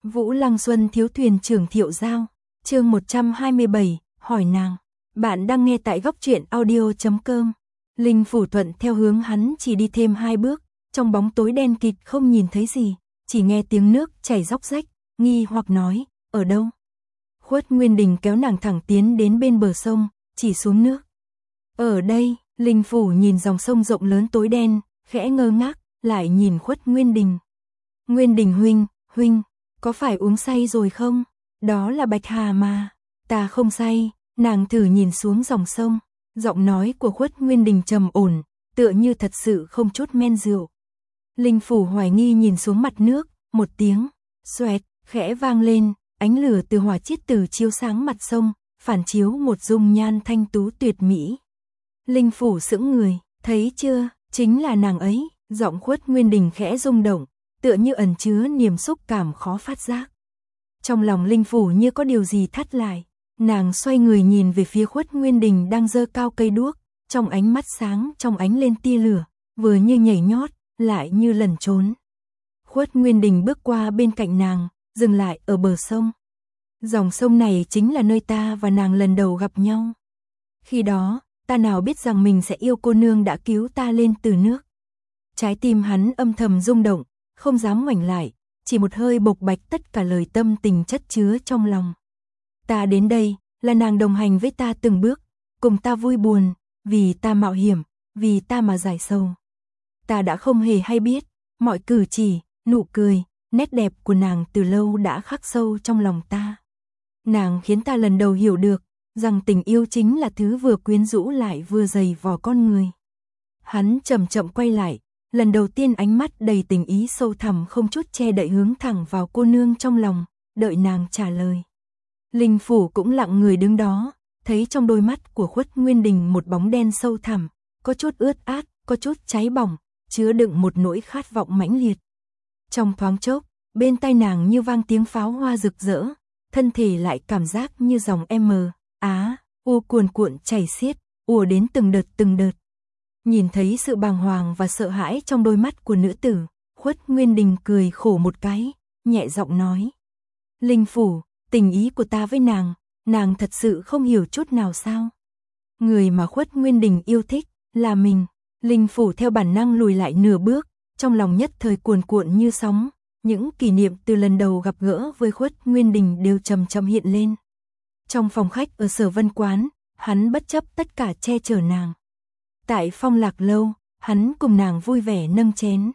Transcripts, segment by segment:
Vũ Lăng Xuân thiếu thuyền trưởng Thiệu Giao, chương 127, hỏi nàng. Bạn đang nghe tại góc truyện audio.com. Linh Phủ thuận theo hướng hắn chỉ đi thêm 2 bước, trong bóng tối đen kịt không nhìn thấy gì, chỉ nghe tiếng nước chảy róc rách, nghi hoặc nói, ở đâu? Khuất Nguyên Đình kéo nàng thẳng tiến đến bên bờ sông, chỉ xuống nước. Ở đây, Linh Phủ nhìn dòng sông rộng lớn tối đen, khẽ ngơ ngác, lại nhìn Khuất Nguyên Đình. Nguyên Đình huynh, có phải uống say rồi không? Đó là Bạch Hà mà. Ta không say. Nàng thử nhìn xuống dòng sông, giọng nói của Khuất Nguyên Đình trầm ổn, tựa như thật sự không chút men rượu. Linh Phủ hoài nghi nhìn xuống mặt nước, một tiếng xoẹt khẽ vang lên, ánh lửa từ hỏa chiết tử chiếu sáng mặt sông, phản chiếu một dung nhan thanh tú tuyệt mỹ. Linh Phủ sững người, thấy chưa, chính là nàng ấy. Giọng Khuất Nguyên Đình khẽ rung động, tựa như ẩn chứa niềm xúc cảm khó phát giác. Trong lòng Linh Phủ như có điều gì thắt lại, nàng xoay người nhìn về phía Khuất Nguyên Đình đang giơ cao cây đuốc, trong ánh mắt sáng trong ánh lên tia lửa, vừa như nhảy nhót, lại như lẩn trốn. Khuất Nguyên Đình bước qua bên cạnh nàng, dừng lại ở bờ sông. Dòng sông này chính là nơi ta và nàng lần đầu gặp nhau. Khi đó, ta nào biết rằng mình sẽ yêu cô nương đã cứu ta lên từ nước. Trái tim hắn âm thầm rung động, không dám ngoảnh lại, chỉ một hơi bộc bạch tất cả lời tâm tình chất chứa trong lòng. Ta đến đây, là nàng đồng hành với ta từng bước, cùng ta vui buồn, vì ta mạo hiểm, vì ta mà giải sầu. Ta đã không hề hay biết, mọi cử chỉ, nụ cười, nét đẹp của nàng từ lâu đã khắc sâu trong lòng ta. Nàng khiến ta lần đầu hiểu được, rằng tình yêu chính là thứ vừa quyến rũ lại vừa dày vò con người. Hắn chậm chậm quay lại, lần đầu tiên ánh mắt đầy tình ý sâu thẳm không chút che đậy hướng thẳng vào cô nương trong lòng, đợi nàng trả lời. Linh Phủ cũng lặng người đứng đó, thấy trong đôi mắt của Khuất Nguyên Đình một bóng đen sâu thẳm, có chút ướt át, có chút cháy bỏng, chứa đựng một nỗi khát vọng mãnh liệt. Trong thoáng chốc, bên tai nàng như vang tiếng pháo hoa rực rỡ, thân thể lại cảm giác như dòng u cuồn cuộn chảy xiết, ùa đến từng đợt. Nhìn thấy sự bàng hoàng và sợ hãi trong đôi mắt của nữ tử, Khuất Nguyên Đình cười khổ một cái, nhẹ giọng nói. Linh Phủ, tình ý của ta với nàng thật sự không hiểu chút nào sao? Người mà Khuất Nguyên Đình yêu thích, là mình. Linh Phủ theo bản năng lùi lại nửa bước, trong lòng nhất thời cuồn cuộn như sóng, những kỷ niệm từ lần đầu gặp gỡ với Khuất Nguyên Đình đều chậm chậm hiện lên. Trong phòng khách ở Sở Vân Quán, hắn bất chấp tất cả che chở nàng. Tại Phong Lạc Lâu, hắn cùng nàng vui vẻ nâng chén.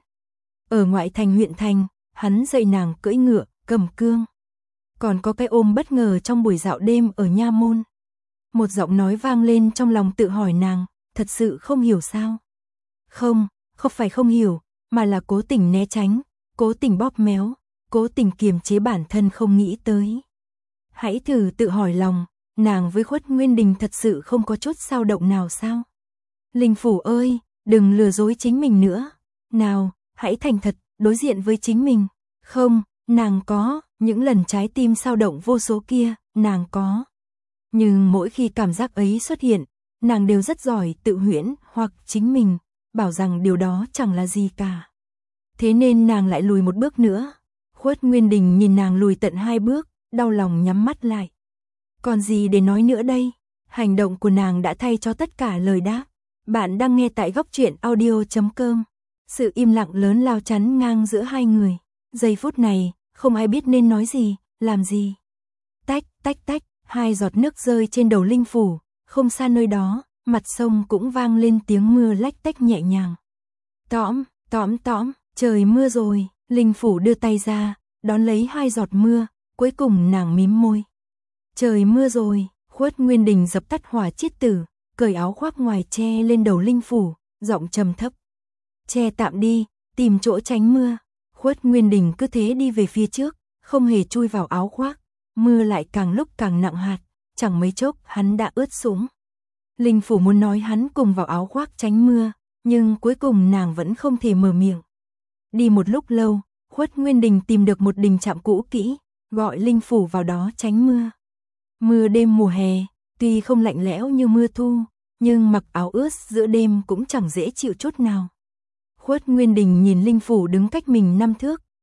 Ở ngoại thành huyện thành, hắn dạy nàng cưỡi ngựa, cầm cương. Còn có cái ôm bất ngờ trong buổi dạo đêm ở Nha Môn. Một giọng nói vang lên trong lòng tự hỏi nàng, thật sự không hiểu sao? Không phải không hiểu, mà là cố tình né tránh, cố tình bóp méo, cố tình kiềm chế bản thân không nghĩ tới. Hãy thử tự hỏi lòng, nàng với Khuất Nguyên Đình thật sự không có chút dao động nào sao? Linh Phủ ơi, đừng lừa dối chính mình nữa. Nào, hãy thành thật, đối diện với chính mình. Không, nàng có, những lần trái tim dao động vô số kia, nàng có. Nhưng mỗi khi cảm giác ấy xuất hiện, nàng đều rất giỏi tự huyễn hoặc chính mình, bảo rằng điều đó chẳng là gì cả. Thế nên nàng lại lùi một bước nữa. Khuất Nguyên Đình nhìn nàng lùi tận 2 bước, đau lòng nhắm mắt lại. Còn gì để nói nữa đây? Hành động của nàng đã thay cho tất cả lời đáp. Bạn đang nghe tại góc truyện audio.com. Sự im lặng lớn lao chắn ngang giữa hai người. Giây phút này, không ai biết nên nói gì, làm gì. Tách, tách, tách, 2 giọt nước rơi trên đầu Linh Phủ. Không xa nơi đó, mặt sông cũng vang lên tiếng mưa lách tách nhẹ nhàng. Tõm, tõm, tõm, trời mưa rồi. Linh Phủ đưa tay ra, đón lấy 2 giọt mưa, cuối cùng nàng mím môi. Trời mưa rồi. Khuất Nguyên Đình dập tắt hỏa chiết tử, cởi áo khoác ngoài che lên đầu Linh Phủ, giọng trầm thấp. Che tạm đi, tìm chỗ tránh mưa. Khuất Nguyên Đình cứ thế đi về phía trước, không hề chui vào áo khoác. Mưa lại càng lúc càng nặng hạt, chẳng mấy chốc hắn đã ướt sũng. Linh Phủ muốn nói hắn cùng vào áo khoác tránh mưa, nhưng cuối cùng nàng vẫn không thể mở miệng. Đi một lúc lâu, Khuất Nguyên Đình tìm được một đình trạm cũ kỹ, gọi Linh Phủ vào đó tránh mưa. Mưa đêm mùa hè, tuy không lạnh lẽo như mưa thu, nhưng mặc áo ướt giữa đêm cũng chẳng dễ chịu chút nào. Khuất Nguyên Đình nhìn Linh Phủ đứng cách mình 5 thước,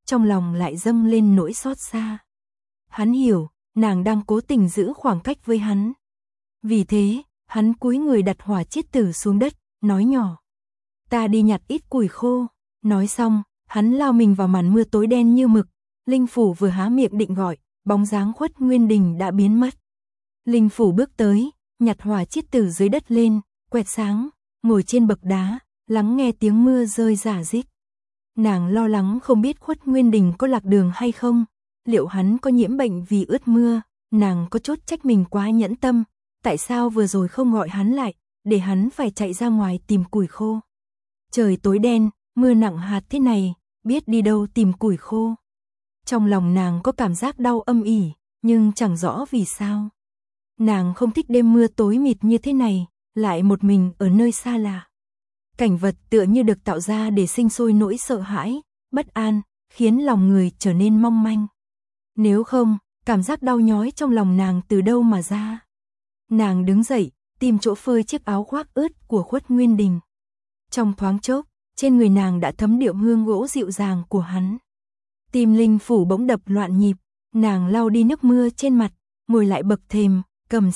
trong lòng lại dâng lên nỗi xót xa. Hắn hiểu, nàng đang cố tình giữ khoảng cách với hắn. Vì thế, hắn cúi người đặt hỏa chiết tử xuống đất, nói nhỏ. Ta đi nhặt ít củi khô. Nói xong, hắn lao mình vào màn mưa tối đen như mực. Linh Phủ vừa há miệng định gọi, bóng dáng Khuất Nguyên Đình đã biến mất. Linh Phủ bước tới, nhặt hỏa chiết tử dưới đất lên, quẹt sáng, ngồi trên bậc đá, lắng nghe tiếng mưa rơi rả rích. Nàng lo lắng không biết Khuất Nguyên Đình có lạc đường hay không, liệu hắn có nhiễm bệnh vì ướt mưa, nàng có chút trách mình quá nhẫn tâm, tại sao vừa rồi không gọi hắn lại, để hắn phải chạy ra ngoài tìm củi khô. Trời tối đen, mưa nặng hạt thế này, biết đi đâu tìm củi khô. Trong lòng nàng có cảm giác đau âm ỉ, nhưng chẳng rõ vì sao. Nàng không thích đêm mưa tối mịt như thế này, lại một mình ở nơi xa lạ. Cảnh vật tựa như được tạo ra để sinh sôi nỗi sợ hãi, bất an, khiến lòng người trở nên mong manh. Nếu không, cảm giác đau nhói trong lòng nàng từ đâu mà ra. Nàng đứng dậy, tìm chỗ phơi chiếc áo khoác ướt của Khuất Nguyên Đình. Trong thoáng chốc, trên người nàng đã thấm điệu hương gỗ dịu dàng của hắn. Tim Linh Phủ bỗng đập loạn nhịp, nàng lau đi nước mưa trên mặt, ngồi lại bậc thềm, cầm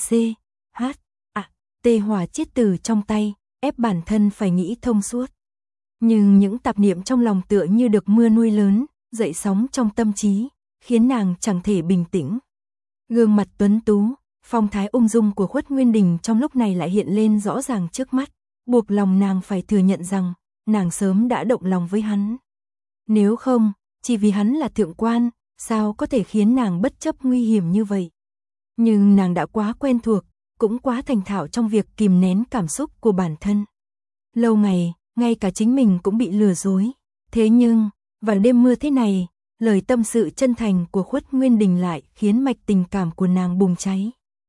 hỏa chiết tử trong tay, ép bản thân phải nghĩ thông suốt. Nhưng những tạp niệm trong lòng tựa như được mưa nuôi lớn, dậy sóng trong tâm trí, khiến nàng chẳng thể bình tĩnh. Gương mặt tuấn tú, phong thái ung dung của Khuất Nguyên Đình trong lúc này lại hiện lên rõ ràng trước mắt, buộc lòng nàng phải thừa nhận rằng, nàng sớm đã động lòng với hắn. Nếu không, chỉ vì hắn là thượng quan, sao có thể khiến nàng bất chấp nguy hiểm như vậy. Nhưng nàng đã quá quen thuộc, cũng quá thành thạo trong việc kìm nén cảm xúc của bản thân. Lâu ngày, ngay cả chính mình cũng bị lừa dối. Thế nhưng, vào đêm mưa thế này, lời tâm sự chân thành của Khuất Nguyên Đình lại khiến mạch tình cảm của nàng bùng cháy.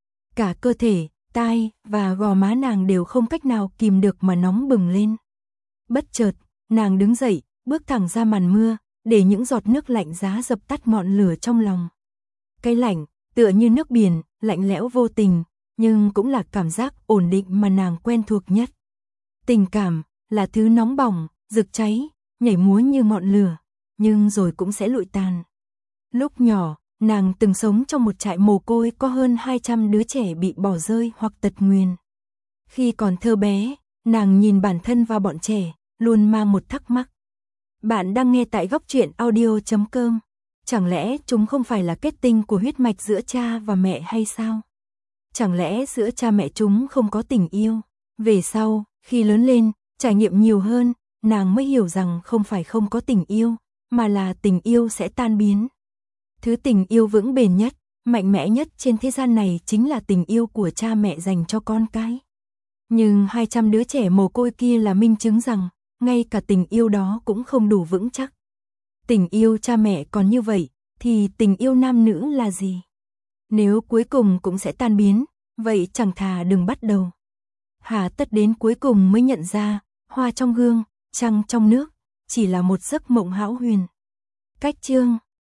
Cả cơ thể, tai và gò má nàng đều không cách nào kìm được mà nóng bừng lên. Bất chợt, nàng đứng dậy, bước thẳng ra màn mưa, để những giọt nước lạnh giá dập tắt ngọn lửa trong lòng. Cái lạnh, tựa như nước biển, lạnh lẽo vô tình, nhưng cũng là cảm giác ổn định mà nàng quen thuộc nhất. Tình cảm là thứ nóng bỏng, rực cháy, nhảy múa như ngọn lửa, nhưng rồi cũng sẽ lụi tàn. Lúc nhỏ, nàng từng sống trong một trại mồ côi có hơn 200 đứa trẻ bị bỏ rơi hoặc tật nguyền. Khi còn thơ bé, nàng nhìn bản thân và bọn trẻ, luôn mang một thắc mắc. Bạn đang nghe tại Góc Truyện Audio.com. Chẳng lẽ chúng không phải là kết tinh của huyết mạch giữa cha và mẹ hay sao? Chẳng lẽ giữa cha mẹ chúng không có tình yêu? Về sau, khi lớn lên, trải nghiệm nhiều hơn, nàng mới hiểu rằng không phải không có tình yêu, mà là tình yêu sẽ tan biến. Thứ tình yêu vững bền nhất, mạnh mẽ nhất trên thế gian này chính là tình yêu của cha mẹ dành cho con cái. Nhưng 200 đứa trẻ mồ côi kia là minh chứng rằng, ngay cả tình yêu đó cũng không đủ vững chắc. Tình yêu cha mẹ còn như vậy, thì tình yêu nam nữ là gì? Nếu cuối cùng cũng sẽ tan biến, vậy chẳng thà đừng bắt đầu. Hà tất đến cuối cùng mới nhận ra, hoa trong gương, trăng trong nước, chỉ là một giấc mộng hão huyền. Cách chương